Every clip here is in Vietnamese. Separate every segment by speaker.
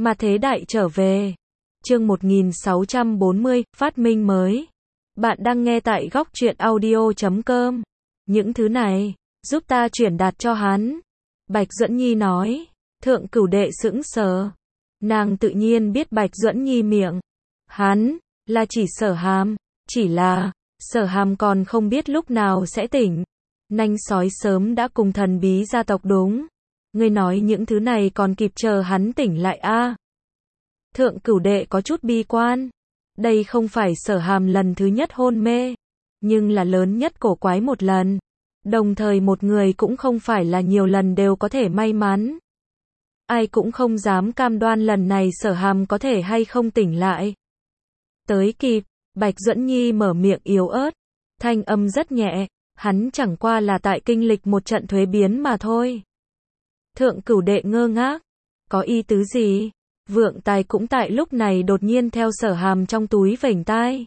Speaker 1: Mà thế đại trở về. Chương 1640, phát minh mới. Bạn đang nghe tại góc truyện audio.com. Những thứ này, giúp ta chuyển đạt cho hắn. Bạch Duẫn Nhi nói. Thượng Cửu Đệ sững sờ. Nàng tự nhiên biết Bạch Duẫn Nhi miệng. Hắn, là chỉ Sở Hàm. Chỉ là, Sở Hàm còn không biết lúc nào sẽ tỉnh. Nanh sói sớm đã cùng thần bí gia tộc đúng. Ngươi nói những thứ này còn kịp chờ hắn tỉnh lại a? Thượng Cửu Đệ có chút bi quan. Đây không phải Sở Hàm lần thứ nhất hôn mê, nhưng là lớn nhất cổ quái một lần. Đồng thời một người cũng không phải là nhiều lần đều có thể may mắn. Ai cũng không dám cam đoan lần này Sở Hàm có thể hay không tỉnh lại. Tới kịp, Bạch Duẫn Nhi mở miệng yếu ớt, thanh âm rất nhẹ, hắn chẳng qua là tại kinh lịch một trận thuế biến mà thôi. Thượng Cửu Đệ ngơ ngác, có ý tứ gì? Vượng Tài cũng tại lúc này đột nhiên theo Sở Hàm trong túi vểnh tai.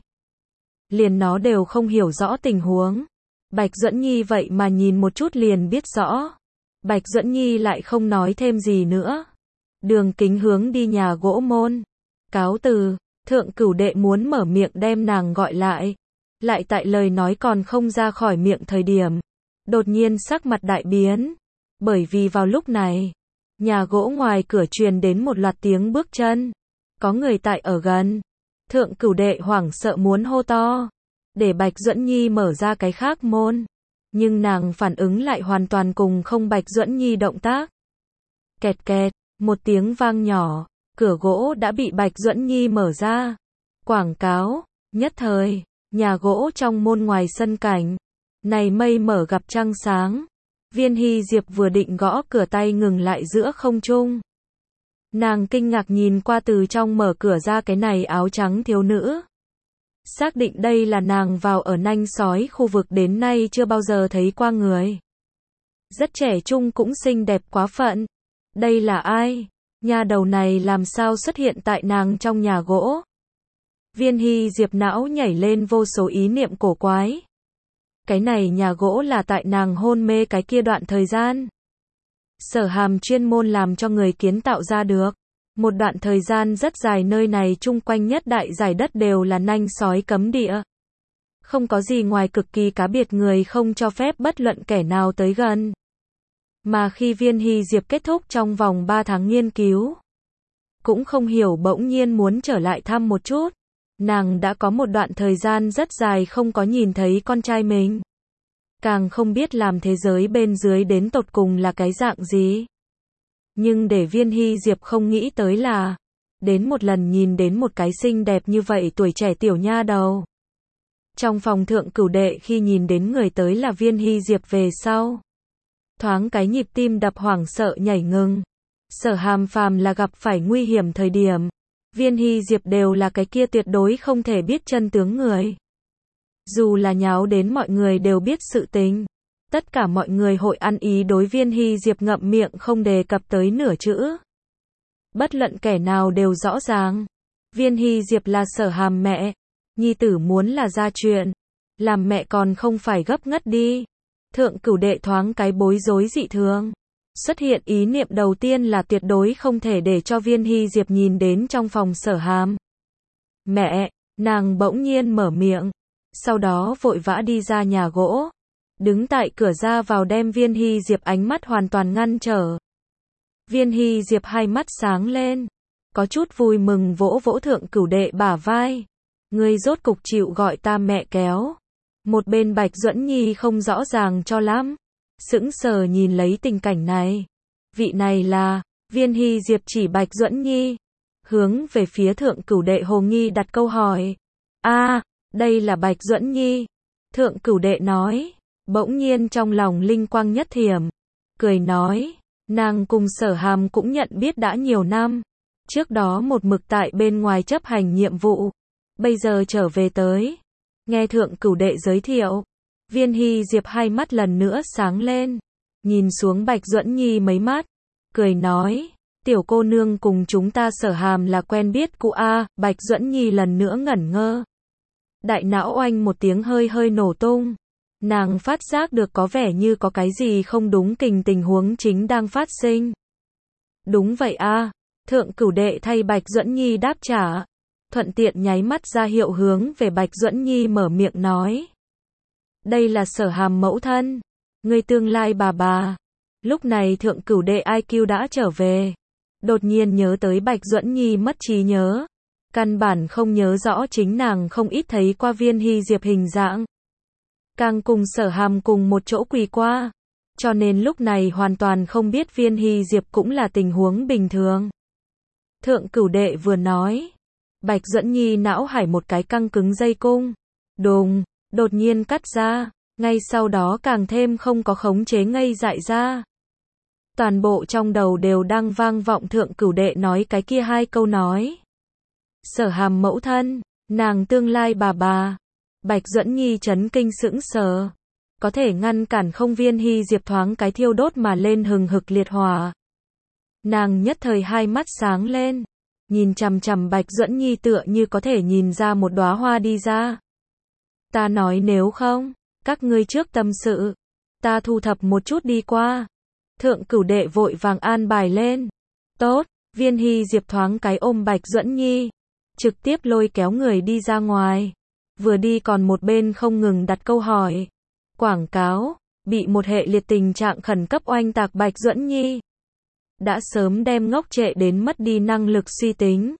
Speaker 1: Liền nó đều không hiểu rõ tình huống. Bạch Duẫn Nhi vậy mà nhìn một chút liền biết rõ. Bạch Duẫn Nhi lại không nói thêm gì nữa. Đường Kính hướng đi nhà gỗ môn. Cáo từ, Thượng Cửu Đệ muốn mở miệng đem nàng gọi lại. Lại tại lời nói còn không ra khỏi miệng thời điểm. Đột nhiên sắc mặt đại biến. Bởi vì vào lúc này, nhà gỗ ngoài cửa truyền đến một loạt tiếng bước chân. Có người tại ở gần. Thượng Cửu Đệ hoảng sợ muốn hô to, để Bạch Duẫn Nhi mở ra cái khác môn. Nhưng nàng phản ứng lại hoàn toàn cùng không Bạch Duẫn Nhi động tác. Kẹt kẹt, một tiếng vang nhỏ, cửa gỗ đã bị Bạch Duẫn Nhi mở ra. Quảng cáo, nhất thời, nhà gỗ trong môn ngoài sân cảnh. Này mây mở gặp trăng sáng. Viên Hy Diệp vừa định gõ cửa tay ngừng lại giữa không trung. Nàng kinh ngạc nhìn qua từ trong mở cửa ra cái này áo trắng thiếu nữ. Xác định đây là nàng vào ở nanh sói khu vực đến nay chưa bao giờ thấy qua người. Rất trẻ trung cũng xinh đẹp quá phận. Đây là ai? Nhà đầu này làm sao xuất hiện tại nàng trong nhà gỗ? Viên Hy Diệp não nhảy lên vô số ý niệm cổ quái. Cái này nhà gỗ là tại nàng hôn mê cái kia đoạn thời gian. Sở Hàm chuyên môn làm cho người kiến tạo ra được. Một đoạn thời gian rất dài nơi này chung quanh nhất đại giải đất đều là nanh sói cấm địa. Không có gì ngoài cực kỳ cá biệt người không cho phép bất luận kẻ nào tới gần. Mà khi Viên Hy Diệp kết thúc trong vòng 3 tháng nghiên cứu, cũng không hiểu bỗng nhiên muốn trở lại thăm một chút. Nàng đã có một đoạn thời gian rất dài không có nhìn thấy con trai mình. Càng không biết làm thế giới bên dưới đến tột cùng là cái dạng gì. Nhưng để Viên Hy Diệp không nghĩ tới là, đến một lần nhìn đến một cái xinh đẹp như vậy tuổi trẻ tiểu nha đầu. Trong phòng Thượng Cửu Đệ khi nhìn đến người tới là Viên Hy Diệp về sau. Thoáng cái nhịp tim đập hoảng sợ nhảy ngừng. Sở Hàm phàm là gặp phải nguy hiểm thời điểm. Viên Hy Diệp đều là cái kia tuyệt đối không thể biết chân tướng người. Dù là nháo đến mọi người đều biết sự tình. Tất cả mọi người hội ăn ý đối Viên Hy Diệp ngậm miệng không đề cập tới nửa chữ. Bất luận kẻ nào đều rõ ràng. Viên Hy Diệp là Sở Hàm mẹ. Nhi tử muốn là ra chuyện. Làm mẹ còn không phải gấp ngất đi. Thượng Cửu Đệ thoáng cái bối rối dị thường. Xuất hiện ý niệm đầu tiên là tuyệt đối không thể để cho Viên Hy Diệp nhìn đến trong phòng Sở Hàm. Mẹ, nàng bỗng nhiên mở miệng. Sau đó vội vã đi ra nhà gỗ. Đứng tại cửa ra vào đem Viên Hy Diệp ánh mắt hoàn toàn ngăn trở. Viên Hy Diệp hai mắt sáng lên. Có chút vui mừng vỗ vỗ Thượng Cửu Đệ bả vai. Ngươi rốt cục chịu gọi ta mẹ kéo. Một bên Bạch Duẫn Nhi không rõ ràng cho lắm. Sững sờ nhìn lấy tình cảnh này. Vị này là, Viên Hy Diệp chỉ Bạch Duẫn Nhi. Hướng về phía Thượng Cửu Đệ hồ nghi đặt câu hỏi. Đây là Bạch Duẫn Nhi. Thượng Cửu Đệ nói. Bỗng nhiên trong lòng linh quang nhất thiểm. Cười nói. Nàng cùng Sở Hàm cũng nhận biết đã nhiều năm. Trước đó một mực tại bên ngoài chấp hành nhiệm vụ. Bây giờ trở về tới. Nghe Thượng Cửu Đệ giới thiệu. Viên Hy Diệp hai mắt lần nữa sáng lên. Nhìn xuống Bạch Duẫn Nhi mấy mắt. Cười nói. Tiểu cô nương cùng chúng ta Sở Hàm là quen biết cũ a. Bạch Duẫn Nhi lần nữa ngẩn ngơ. Đại não oanh một tiếng hơi hơi nổ tung. Nàng phát giác được có vẻ như có cái gì không đúng tình huống chính đang phát sinh. Đúng vậy a. Thượng cửu đệ thay Bạch Duẫn Nhi đáp trả, thuận tiện nháy mắt ra hiệu hướng về Bạch Duẫn Nhi mở miệng nói. Đây là Sở Hàm mẫu thân, người tương lai bà. Lúc này thượng cửu đệ IQ đã trở về, đột nhiên nhớ tới Bạch Duẫn Nhi mất trí nhớ. Căn bản không nhớ rõ chính nàng không ít thấy qua Viên Hy Diệp hình dạng. Càng cùng Sở Hàm cùng một chỗ quỳ qua, cho nên lúc này hoàn toàn không biết Viên Hy Diệp cũng là tình huống bình thường. Thượng cửu đệ vừa nói, Bạch Duẫn Nhi não hải một cái căng cứng dây cung, đùng, đột nhiên cắt ra, ngay sau đó càng thêm không có khống chế ngây dại ra. Toàn bộ trong đầu đều đang vang vọng thượng cửu đệ nói cái kia hai câu nói. Sở Hàm mẫu thân, nàng tương lai bà. Bạch Duẫn Nhi chấn kinh sững sờ, có thể ngăn cản không Viên Hy Diệp thoáng cái thiêu đốt mà lên hừng hực liệt hỏa. Nàng nhất thời hai mắt sáng lên, nhìn chằm chằm Bạch Duẫn Nhi tựa như có thể nhìn ra một đóa hoa đi ra. Ta nói nếu không, các ngươi trước tâm sự, ta thu thập một chút đi qua. Thượng cửu đệ vội vàng an bài lên. Tốt, Viên Hy Diệp thoáng cái ôm Bạch Duẫn Nhi, trực tiếp lôi kéo người đi ra ngoài. Vừa đi còn một bên không ngừng đặt câu hỏi, quảng cáo, bị một hệ liệt tình trạng khẩn cấp oanh tạc Bạch Duẫn Nhi. Đã sớm đem ngốc trệ đến mất đi năng lực suy tính.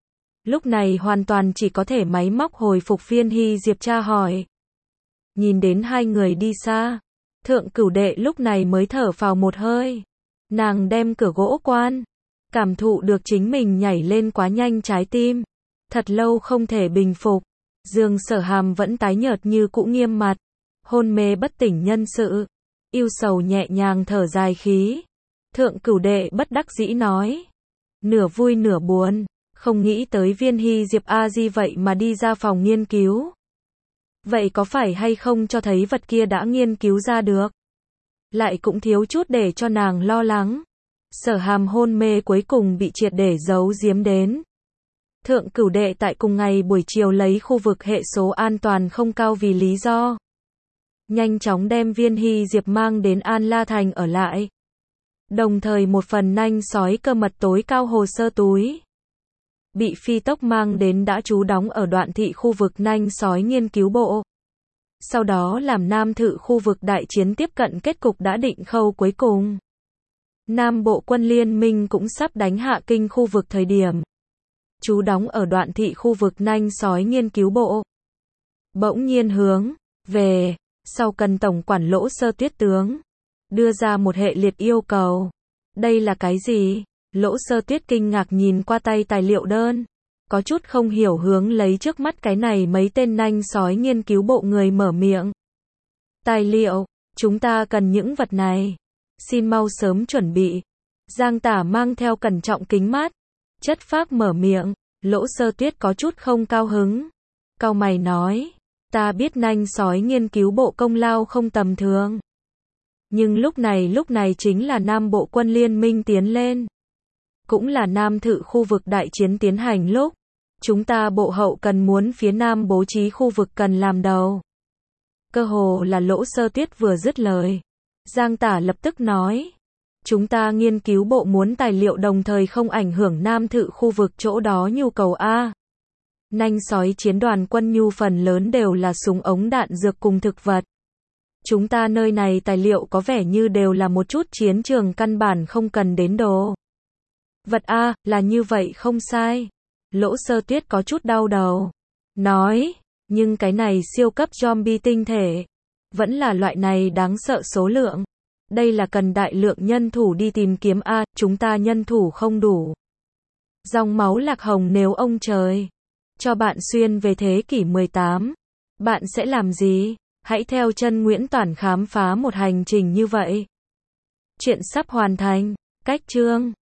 Speaker 1: Lúc này hoàn toàn chỉ có thể máy móc hồi phục Viên Hy Diệp tra hỏi. Nhìn đến hai người đi xa, thượng cửu đệ lúc này mới thở phào một hơi. Nàng đem cửa gỗ quan, cảm thụ được chính mình nhảy lên quá nhanh trái tim. Thật lâu không thể bình phục. Dương Sở Hàm vẫn tái nhợt như cũ nghiêm mặt, hôn mê bất tỉnh nhân sự, yêu sầu nhẹ nhàng thở dài khí. Thượng cửu đệ bất đắc dĩ nói, nửa vui nửa buồn, không nghĩ tới Viên Hy Diệp A Di vậy mà đi ra phòng nghiên cứu. Vậy có phải hay không cho thấy vật kia đã nghiên cứu ra được? Lại cũng thiếu chút để cho nàng lo lắng. Sở Hàm hôn mê cuối cùng bị triệt để giấu giếm đến. Thượng cửu đệ tại cùng ngày buổi chiều lấy khu vực hệ số an toàn không cao vì lý do. Nhanh chóng đem Viên Hy Diệp mang đến An La Thành ở lại. Đồng thời một phần nanh sói cơ mật tối cao hồ sơ túi. Bị phi tốc mang đến đã trú đóng ở Đoạn Thị khu vực nanh sói nghiên cứu bộ. Sau đó làm Nam Thự khu vực đại chiến tiếp cận kết cục đã định khâu cuối cùng. Nam Bộ quân liên minh cũng sắp đánh hạ kinh khu vực thời điểm. Trú đóng ở Đoạn Thị khu vực nanh sói nghiên cứu bộ. Bỗng nhiên hướng về sau cần tổng quản Lỗ Sơ Tuyết tướng đưa ra một hệ liệt yêu cầu. Đây là cái gì? Lỗ Sơ Tuyết kinh ngạc nhìn qua tay tài liệu đơn, có chút không hiểu hướng lấy trước mắt cái này mấy tên nanh sói nghiên cứu bộ người mở miệng. Tài liệu, chúng ta cần những vật này. Xin mau sớm chuẩn bị. Giang Tả mang theo cẩn trọng kính mát, chất phác mở miệng. Lỗ Sơ Tuyết có chút không cao hứng. Cau mày nói, ta biết nanh sói nghiên cứu bộ công lao không tầm thường. Nhưng lúc này chính là Nam Bộ quân liên minh tiến lên. Cũng là Nam Thự khu vực đại chiến tiến hành lúc. Chúng ta bộ hậu cần muốn phía Nam bố trí khu vực cần làm đầu. Cơ hồ là Lỗ Sơ Tuyết vừa dứt lời. Giang Tả lập tức nói. Chúng ta nghiên cứu bộ muốn tài liệu đồng thời không ảnh hưởng Nam Thự khu vực chỗ đó nhu cầu A. Nanh sói chiến đoàn quân nhu phần lớn đều là súng ống đạn dược cùng thực vật. Chúng ta nơi này tài liệu có vẻ như đều là một chút chiến trường căn bản không cần đến đồ vật A, là như vậy không sai. Lỗ Sơ Tuyết có chút đau đầu. Nói, nhưng cái này siêu cấp zombie tinh thể. Vẫn là loại này đáng sợ số lượng. Đây là cần đại lượng nhân thủ đi tìm kiếm A, chúng ta nhân thủ không đủ. Dòng máu lạc hồng nếu ông trời cho bạn xuyên về thế kỷ 18, bạn sẽ làm gì? Hãy theo chân Nguyễn Toản khám phá một hành trình như vậy. Chuyện sắp hoàn thành. Cách chương